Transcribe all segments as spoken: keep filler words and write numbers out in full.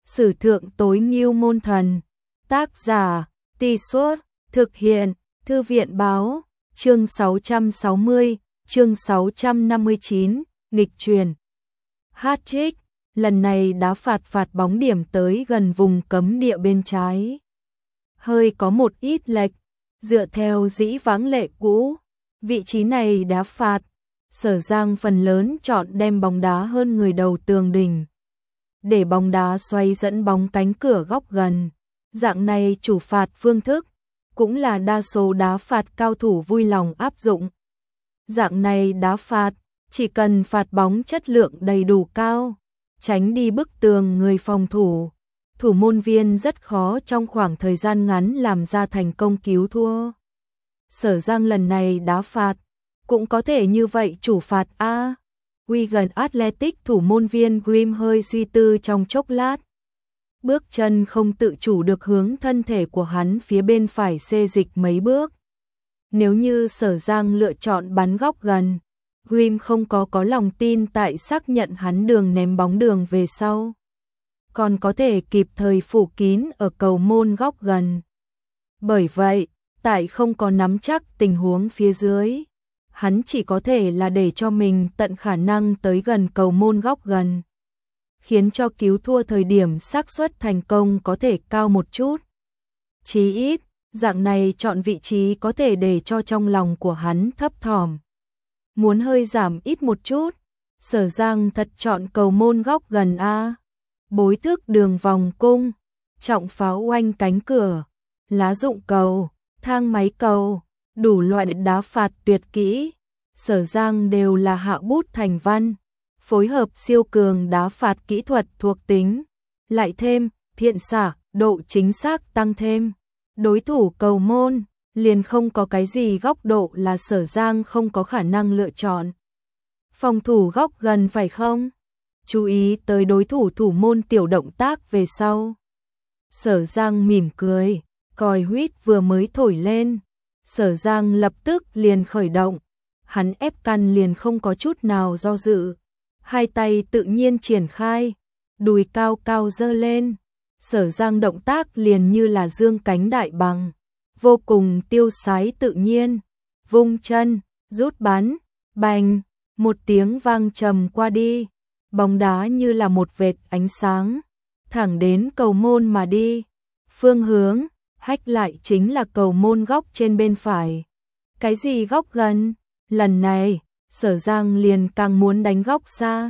Sử thượng tối ngưu môn thần. Tác giả, Tì Suốt, thực hiện, Thư viện báo, chương sáu trăm sáu mươi, chương sáu trăm năm mươi chín, nghịch truyền. Hat-trick, lần này đá phạt phạt bóng điểm tới gần vùng cấm địa bên trái. Hơi có một ít lệch, dựa theo dĩ vãng lệ cũ, vị trí này đá phạt, Sở Giang phần lớn chọn đem bóng đá hơn người đầu tường đỉnh. Để bóng đá xoay dẫn bóng cánh cửa góc gần. Dạng này chủ phạt phương thức, cũng là đa số đá phạt cao thủ vui lòng áp dụng. Dạng này đá phạt, chỉ cần phạt bóng chất lượng đầy đủ cao, tránh đi bức tường người phòng thủ, thủ môn viên rất khó trong khoảng thời gian ngắn làm ra thành công cứu thua. Sở Giang lần này đá phạt, cũng có thể như vậy chủ phạt A. Wigan Athletic thủ môn viên Grimm hơi suy tư trong chốc lát. Bước chân không tự chủ được hướng thân thể của hắn phía bên phải xê dịch mấy bước. Nếu như Sở Giang lựa chọn bắn góc gần, Grimm không có có lòng tin tại xác nhận hắn đường ném bóng đường về sau. Còn có thể kịp thời phủ kín ở cầu môn góc gần. Bởi vậy, tại không có nắm chắc tình huống phía dưới, hắn chỉ có thể là để cho mình tận khả năng tới gần cầu môn góc gần, khiến cho cứu thua thời điểm xác suất thành công có thể cao một chút. Chí ít, dạng này chọn vị trí có thể để cho trong lòng của hắn thấp thỏm. Muốn hơi giảm ít một chút, Sở Giang thật chọn cầu môn góc gần A. Bối thức đường vòng cung, trọng pháo oanh cánh cửa, lá dụng cầu, thang máy cầu, đủ loại đá phạt tuyệt kỹ. Sở Giang đều là hạ bút thành văn, phối hợp siêu cường đá phạt kỹ thuật thuộc tính, lại thêm thiện xạ, độ chính xác tăng thêm. Đối thủ cầu môn, liền không có cái gì góc độ là Sở Giang không có khả năng lựa chọn. Phòng thủ góc gần phải không? Chú ý tới đối thủ thủ môn tiểu động tác về sau. Sở Giang mỉm cười, còi huýt vừa mới thổi lên, Sở Giang lập tức liền khởi động. Hắn ép căn liền không có chút nào do dự, hai tay tự nhiên triển khai, đùi cao cao giơ lên, Sở Giang động tác liền như là dương cánh đại bằng, vô cùng tiêu sái tự nhiên, vung chân, rút bắn, bành, một tiếng vang trầm qua đi, bóng đá như là một vệt ánh sáng, thẳng đến cầu môn mà đi, phương hướng, hách lại chính là cầu môn góc trên bên phải. Cái gì góc gần? Lần này, Sở Giang liền càng muốn đánh góc xa.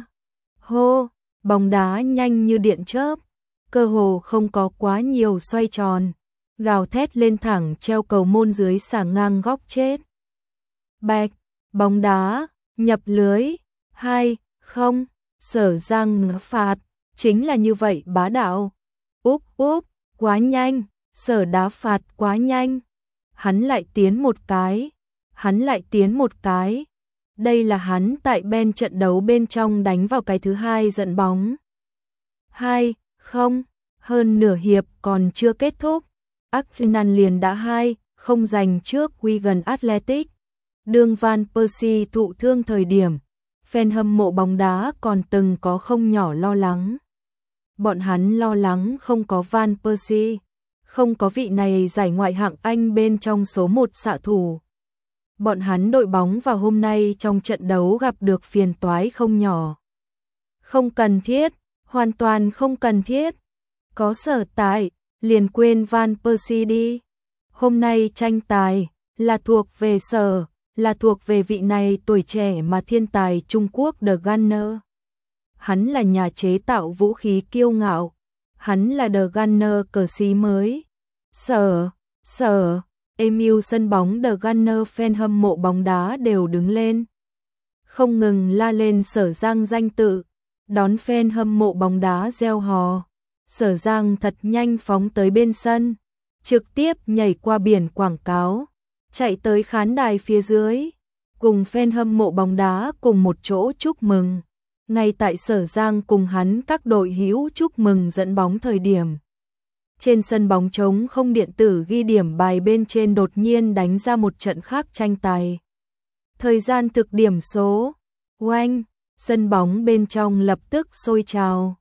Hô, bóng đá nhanh như điện chớp, cơ hồ không có quá nhiều xoay tròn, gào thét lên thẳng treo cầu môn dưới xà ngang góc chết. Bạch, bóng đá, nhập lưới, hai, không, Sở Giang phạt, chính là như vậy bá đạo. Úp úp, quá nhanh, Sở đá phạt quá nhanh. Hắn lại tiến một cái. Hắn lại tiến một cái. Đây là hắn tại bên trận đấu bên trong đánh vào cái thứ hai dẫn bóng. Hai, không, hơn nửa hiệp còn chưa kết thúc. Arsenal liền đã hai, không giành trước Wigan Athletic. Đương Van Persie thụ thương thời điểm, fan hâm mộ bóng đá còn từng có không nhỏ lo lắng. Bọn hắn lo lắng không có Van Persie, không có vị này giải ngoại hạng Anh bên trong số một xạ thủ. Bọn hắn đội bóng vào hôm nay trong trận đấu gặp được phiền toái không nhỏ. Không cần thiết, hoàn toàn không cần thiết. Có Sở tại, liền quên Van Persie đi. Hôm nay tranh tài là thuộc về Sở, là thuộc về vị này tuổi trẻ mà thiên tài Trung Quốc The Gunner. Hắn là nhà chế tạo vũ khí kiêu ngạo. Hắn là The Gunner cờ xí mới. Sở, Sở. Emu sân bóng The Gunner fan hâm mộ bóng đá đều đứng lên. Không ngừng la lên Sở Giang danh tự, đón fan hâm mộ bóng đá reo hò. Sở Giang thật nhanh phóng tới bên sân, trực tiếp nhảy qua biển quảng cáo, chạy tới khán đài phía dưới, cùng fan hâm mộ bóng đá cùng một chỗ chúc mừng. Ngay tại Sở Giang cùng hắn các đội hữu chúc mừng dẫn bóng thời điểm, trên sân bóng trống không điện tử ghi điểm bài bên trên đột nhiên đánh ra một trận khác tranh tài. Thời gian thực điểm số, oanh, sân bóng bên trong lập tức sôi trào.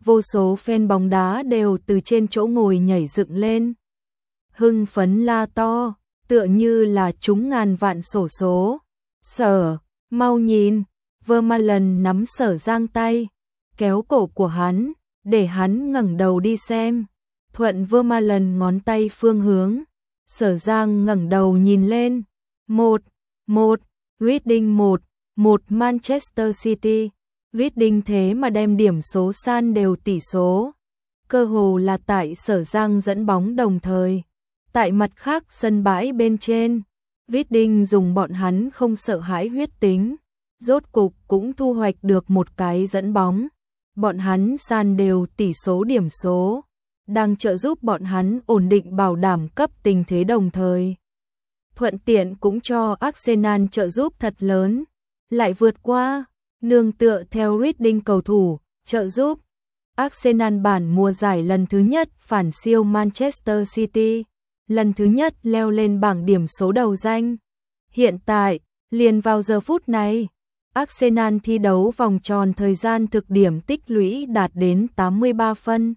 vô số fan bóng đá đều từ trên chỗ ngồi nhảy dựng lên. Hưng phấn la to, tựa như là trúng ngàn vạn xổ số. Sở, mau nhìn, Vermaelen nắm Sở Giang tay, kéo cổ của hắn, để hắn ngẩng đầu đi xem. Thuận Vermaelen ngón tay phương hướng, Sở Giang ngẩng đầu nhìn lên. Một, một, Reading một, một Manchester City. Reading thế mà đem điểm số san đều tỷ số. Cơ hồ là tại Sở Giang dẫn bóng đồng thời. Tại mặt khác sân bãi bên trên, Reading dùng bọn hắn không sợ hãi huyết tính. Rốt cục cũng thu hoạch được một cái dẫn bóng. Bọn hắn san đều tỷ số điểm số, đang trợ giúp bọn hắn ổn định bảo đảm cấp tình thế đồng thời. Thuận tiện cũng cho Arsenal trợ giúp thật lớn, lại vượt qua, nương tựa theo Reading cầu thủ, trợ giúp. Arsenal bản mùa giải lần thứ nhất phản siêu Manchester City, lần thứ nhất leo lên bảng điểm số đầu danh. Hiện tại, liền vào giờ phút này, Arsenal thi đấu vòng tròn thời gian thực điểm tích lũy đạt đến tám mươi ba phân,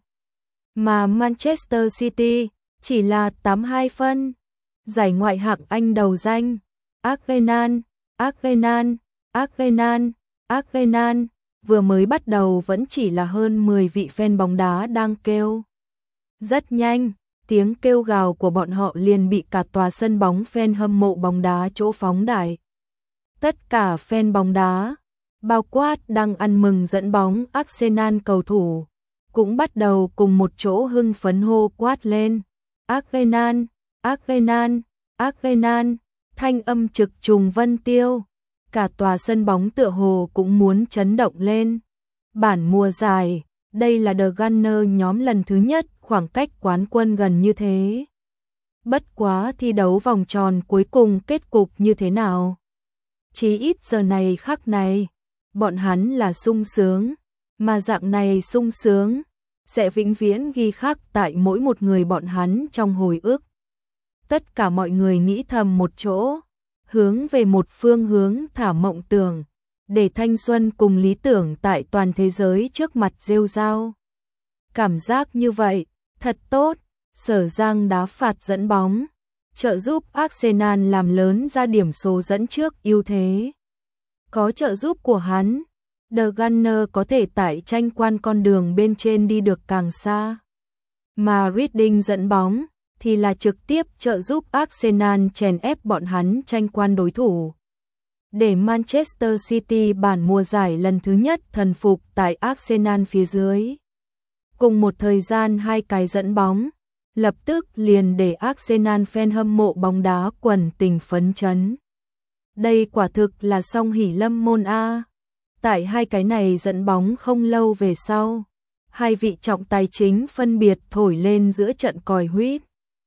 mà Manchester City chỉ là tám mươi hai phân. Giải ngoại hạng Anh đầu danh, Arsenal, Arsenal, Arsenal, Arsenal, vừa mới bắt đầu vẫn chỉ là hơn mười vị fan bóng đá đang kêu. Rất nhanh, tiếng kêu gào của bọn họ liền bị cả tòa sân bóng fan hâm mộ bóng đá chỗ phóng đại. Tất cả fan bóng đá, bao quát đang ăn mừng dẫn bóng Arsenal cầu thủ, cũng bắt đầu cùng một chỗ hưng phấn hô quát lên. Arsenal, Arsenal, Arsenal, thanh âm trực trùng vân tiêu. Cả tòa sân bóng tựa hồ cũng muốn chấn động lên. Bản mùa giải, đây là The Gunners nhóm lần thứ nhất khoảng cách quán quân gần như thế. Bất quá thi đấu vòng tròn cuối cùng kết cục như thế nào? Chí ít giờ này khắc này, bọn hắn là sung sướng, mà dạng này sung sướng sẽ vĩnh viễn ghi khắc tại mỗi một người bọn hắn trong hồi ức. Tất cả mọi người nghĩ thầm một chỗ, hướng về một phương hướng thả mộng tưởng, để thanh xuân cùng lý tưởng tại toàn thế giới trước mặt rêu rao. Cảm giác như vậy, thật tốt. Sở Giang đá phạt dẫn bóng, trợ giúp Arsenal làm lớn ra điểm số dẫn trước ưu thế. Có trợ giúp của hắn, The Gunners có thể tại tranh quan con đường bên trên đi được càng xa. Mà Reading dẫn bóng thì là trực tiếp trợ giúp Arsenal chèn ép bọn hắn tranh quan đối thủ. Để Manchester City bản mùa giải lần thứ nhất thần phục tại Arsenal phía dưới. Cùng một thời gian hai cái dẫn bóng, lập tức liền để Arsenal fan hâm mộ bóng đá quần tình phấn chấn. Đây quả thực là song hỷ lâm môn A. Tại hai cái này dẫn bóng không lâu về sau, hai vị trọng tài chính phân biệt thổi lên giữa trận còi huýt.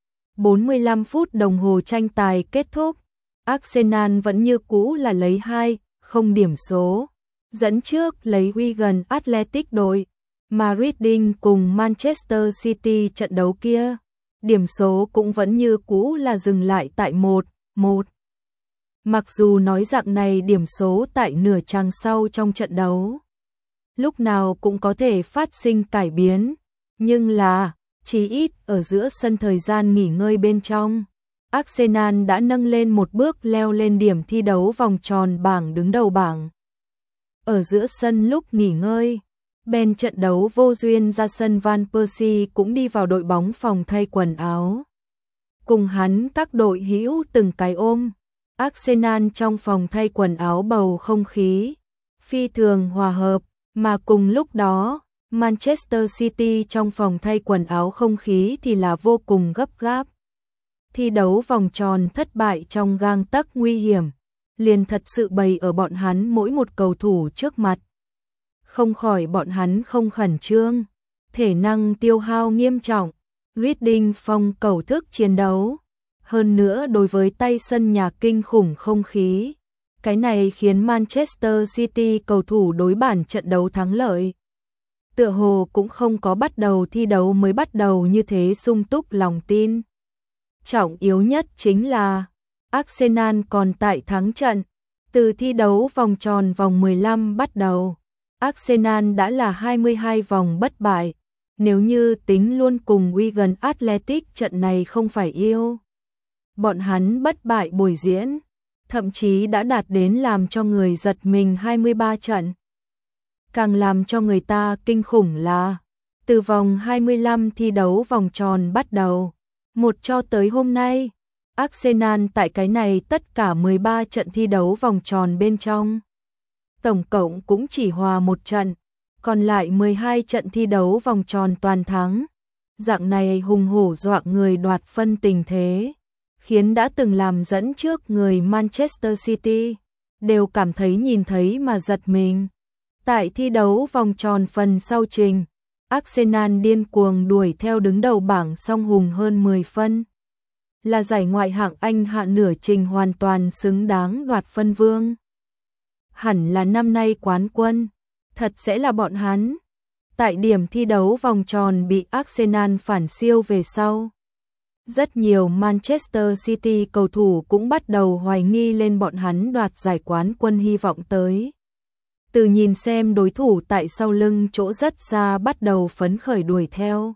bốn mươi lăm phút đồng hồ tranh tài kết thúc, Arsenal vẫn như cũ là lấy hai không điểm số, dẫn trước lấy Wigan Athletic đội, mà Reading cùng Manchester City trận đấu kia, điểm số cũng vẫn như cũ là dừng lại tại một một. Mặc dù nói dạng này điểm số tại nửa chặng sau trong trận đấu, lúc nào cũng có thể phát sinh cải biến, nhưng là, chỉ ít ở giữa sân thời gian nghỉ ngơi bên trong, Arsenal đã nâng lên một bước leo lên điểm thi đấu vòng tròn bảng đứng đầu bảng. Ở giữa sân lúc nghỉ ngơi, bên trận đấu vô duyên ra sân Van Persie cũng đi vào đội bóng phòng thay quần áo. Cùng hắn các đội hữu từng cái ôm, Arsenal trong phòng thay quần áo bầu không khí phi thường hòa hợp, mà cùng lúc đó, Manchester City trong phòng thay quần áo không khí thì là vô cùng gấp gáp. Thi đấu vòng tròn thất bại trong gang tấc nguy hiểm, liền thật sự bày ở bọn hắn mỗi một cầu thủ trước mặt. Không khỏi bọn hắn không khẩn trương, thể năng tiêu hao nghiêm trọng, Reading phong cầu thức chiến đấu. Hơn nữa đối với tay sân nhà kinh khủng không khí, cái này khiến Manchester City cầu thủ đối bản trận đấu thắng lợi. Tựa hồ cũng không có bắt đầu thi đấu mới bắt đầu như thế sung túc lòng tin. Trọng yếu nhất chính là Arsenal còn tại thắng trận, từ thi đấu vòng tròn vòng mười lăm bắt đầu. Arsenal đã là hai mươi hai vòng bất bại, nếu như tính luôn cùng Wigan Athletic trận này không phải yêu. Bọn hắn bất bại buổi diễn, thậm chí đã đạt đến làm cho người giật mình hai mươi ba trận. Càng làm cho người ta kinh khủng là, từ vòng hai mươi lăm thi đấu vòng tròn bắt đầu, một cho tới hôm nay, Arsenal tại cái này tất cả mười ba trận thi đấu vòng tròn bên trong. Tổng cộng cũng chỉ hòa một trận, còn lại mười hai trận thi đấu vòng tròn toàn thắng. Dạng này hùng hổ dọa người đoạt phân tình thế, khiến đã từng làm dẫn trước người Manchester City, đều cảm thấy nhìn thấy mà giật mình. Tại thi đấu vòng tròn phần sau trình, Arsenal điên cuồng đuổi theo đứng đầu bảng song hùng hơn mười phân. Là giải ngoại hạng Anh hạ nửa trình hoàn toàn xứng đáng đoạt phân vương. Hẳn là năm nay quán quân, thật sẽ là bọn hắn. Tại điểm thi đấu vòng tròn bị Arsenal phản siêu về sau, rất nhiều Manchester City cầu thủ cũng bắt đầu hoài nghi lên bọn hắn đoạt giải quán quân hy vọng tới. Từ nhìn xem đối thủ tại sau lưng chỗ rất xa bắt đầu phấn khởi đuổi theo,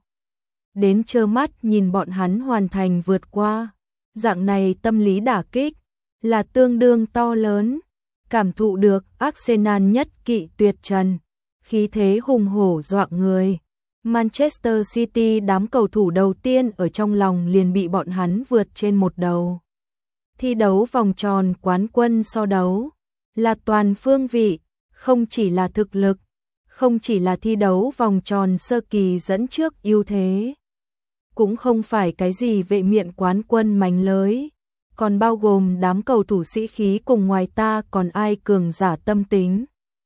đến trơ mắt nhìn bọn hắn hoàn thành vượt qua. Dạng này tâm lý đả kích là tương đương to lớn, cảm thụ được Arsenal nhất kỵ tuyệt trần, khí thế hùng hổ dọa người. Manchester City đám cầu thủ đầu tiên ở trong lòng liền bị bọn hắn vượt trên một đầu. Thi đấu vòng tròn quán quân so đấu là toàn phương vị, không chỉ là thực lực, không chỉ là thi đấu vòng tròn sơ kỳ dẫn trước ưu thế, cũng không phải cái gì vệ miện quán quân mánh lới, còn bao gồm đám cầu thủ sĩ khí cùng ngoài ta còn ai cường giả tâm tính.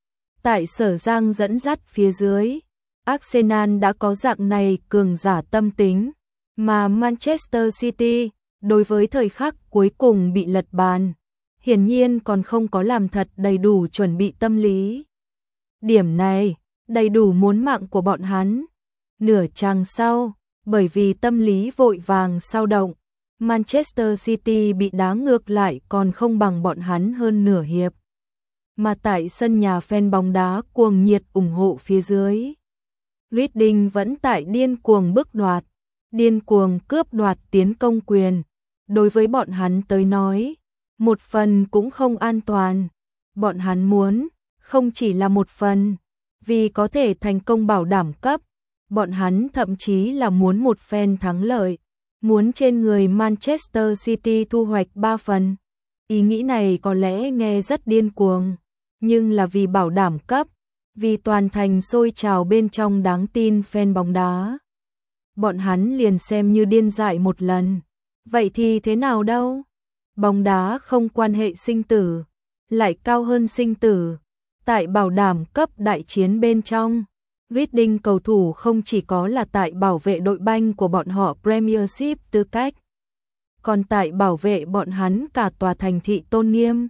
Tại Sở Giang dẫn dắt phía dưới, Arsenal đã có dạng này cường giả tâm tính, mà Manchester City, đối với thời khắc cuối cùng bị lật bàn, hiển nhiên còn không có làm thật đầy đủ chuẩn bị tâm lý. Điểm này, đầy đủ muốn mạng của bọn hắn. Nửa chặng sau, bởi vì tâm lý vội vàng sao động, Manchester City bị đá ngược lại còn không bằng bọn hắn hơn nửa hiệp. Mà tại sân nhà fan bóng đá cuồng nhiệt ủng hộ phía dưới, Reading vẫn tại điên cuồng bức đoạt, điên cuồng cướp đoạt tiến công quyền. Đối với bọn hắn tới nói, một phần cũng không an toàn. Bọn hắn muốn, không chỉ là một phần, vì có thể thành công bảo đảm cấp. Bọn hắn thậm chí là muốn một phen thắng lợi, muốn trên người Manchester City thu hoạch ba phần. Ý nghĩ này có lẽ nghe rất điên cuồng, nhưng là vì bảo đảm cấp, vì toàn thành sôi trào bên trong đáng tin fan bóng đá. Bọn hắn liền xem như điên dại một lần. Vậy thì thế nào đâu? Bóng đá không quan hệ sinh tử, lại cao hơn sinh tử. Tại bảo đảm cấp đại chiến bên trong, Reading cầu thủ không chỉ có là tại bảo vệ đội banh của bọn họ Premiership tư cách, còn tại bảo vệ bọn hắn cả tòa thành thị tôn nghiêm.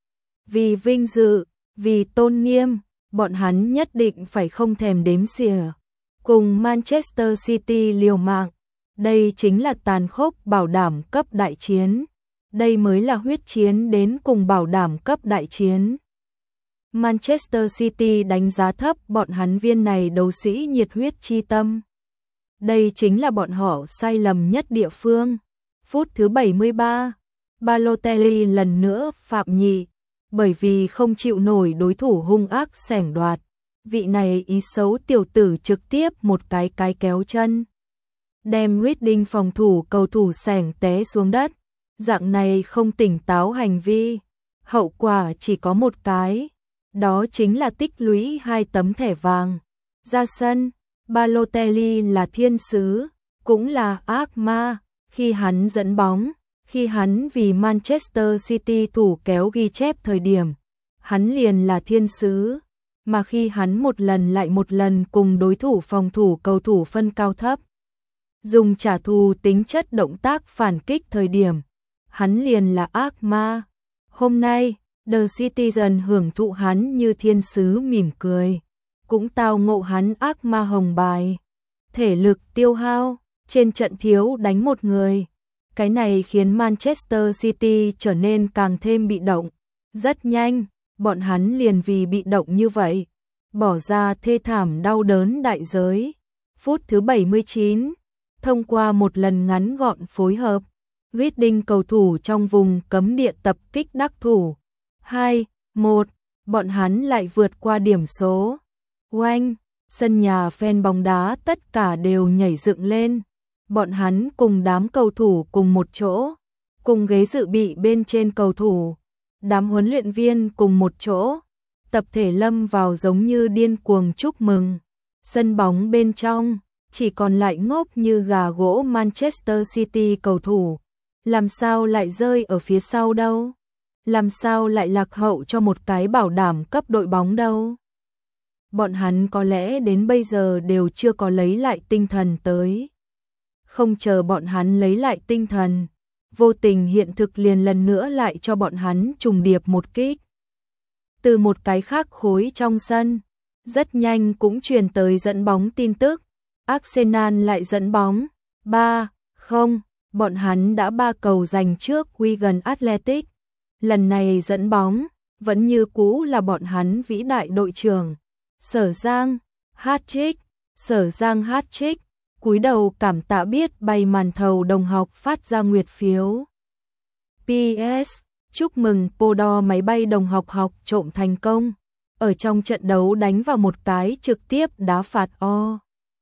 Vì vinh dự, vì tôn nghiêm, bọn hắn nhất định phải không thèm đếm xỉa, cùng Manchester City liều mạng. Đây chính là tàn khốc bảo đảm cấp đại chiến. Đây mới là huyết chiến đến cùng bảo đảm cấp đại chiến. Manchester City đánh giá thấp bọn hắn viên này đấu sĩ nhiệt huyết chi tâm. Đây chính là bọn họ sai lầm nhất địa phương. Phút thứ bảy mươi ba, Balotelli lần nữa phạm nhị, bởi vì không chịu nổi đối thủ hung ác xẻng đoạt. Vị này ý xấu tiểu tử trực tiếp một cái cái kéo chân, đem Reading phòng thủ cầu thủ xẻng té xuống đất. Dạng này không tỉnh táo hành vi, hậu quả chỉ có một cái, đó chính là tích lũy hai tấm thẻ vàng. Ra sân, Balotelli là thiên sứ, cũng là ác ma. Khi hắn dẫn bóng, khi hắn vì Manchester City thủ kéo ghi chép thời điểm, hắn liền là thiên sứ. Mà khi hắn một lần lại một lần cùng đối thủ phòng thủ cầu thủ phân cao thấp, dùng trả thù tính chất động tác phản kích thời điểm, hắn liền là ác ma. Hôm nay, The Citizen hưởng thụ hắn như thiên sứ mỉm cười, cũng tao ngộ hắn ác ma hồng bài. Thể lực tiêu hao, trên trận thiếu đánh một người. Cái này khiến Manchester City trở nên càng thêm bị động. Rất nhanh, bọn hắn liền vì bị động như vậy, bỏ ra thê thảm đau đớn đại giới. Phút thứ bảy mươi chín, thông qua một lần ngắn gọn phối hợp, Reading cầu thủ trong vùng cấm địa tập kích đắc thủ. hai một, bọn hắn lại vượt qua điểm số. Oanh, sân nhà fan bóng đá tất cả đều nhảy dựng lên. Bọn hắn cùng đám cầu thủ cùng một chỗ, cùng ghế dự bị bên trên cầu thủ, đám huấn luyện viên cùng một chỗ, tập thể lâm vào giống như điên cuồng chúc mừng. Sân bóng bên trong chỉ còn lại ngốc như gà gỗ Manchester City cầu thủ, làm sao lại rơi ở phía sau đâu? Làm sao lại lạc hậu cho một cái bảo đảm cấp đội bóng đâu? Bọn hắn có lẽ đến bây giờ đều chưa có lấy lại tinh thần tới. Không chờ bọn hắn lấy lại tinh thần, vô tình hiện thực liền lần nữa lại cho bọn hắn trùng điệp một kích. Từ một cái khác khối trong sân, rất nhanh cũng truyền tới dẫn bóng tin tức. Arsenal lại dẫn bóng. ba không, bọn hắn đã ba cầu giành trước Wigan Athletic. Lần này dẫn bóng, vẫn như cũ là bọn hắn vĩ đại đội trưởng. Sở Giang, hat-trick, Sở Giang hat-trick, cúi đầu cảm tạ biết bay màn thầu đồng học phát ra nguyệt phiếu. pê ét, chúc mừng Podor máy bay đồng học học trộm thành công. Ở trong trận đấu đánh vào một cái trực tiếp đá phạt O.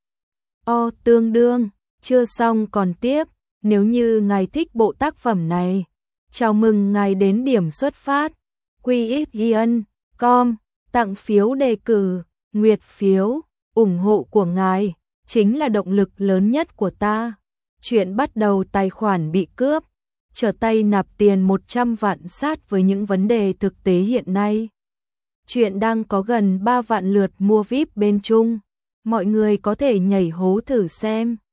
O tương đương, chưa xong còn tiếp, nếu như ngài thích bộ tác phẩm này, chào mừng ngài đến điểm xuất phát, quy ích ian chấm com, tặng phiếu đề cử, nguyệt phiếu, ủng hộ của ngài, chính là động lực lớn nhất của ta. Chuyện bắt đầu tài khoản bị cướp, trở tay nạp tiền một trăm vạn sát với những vấn đề thực tế hiện nay. Chuyện đang có gần ba vạn lượt mua vi ai pi bên Trung. Mọi người có thể nhảy hố thử xem.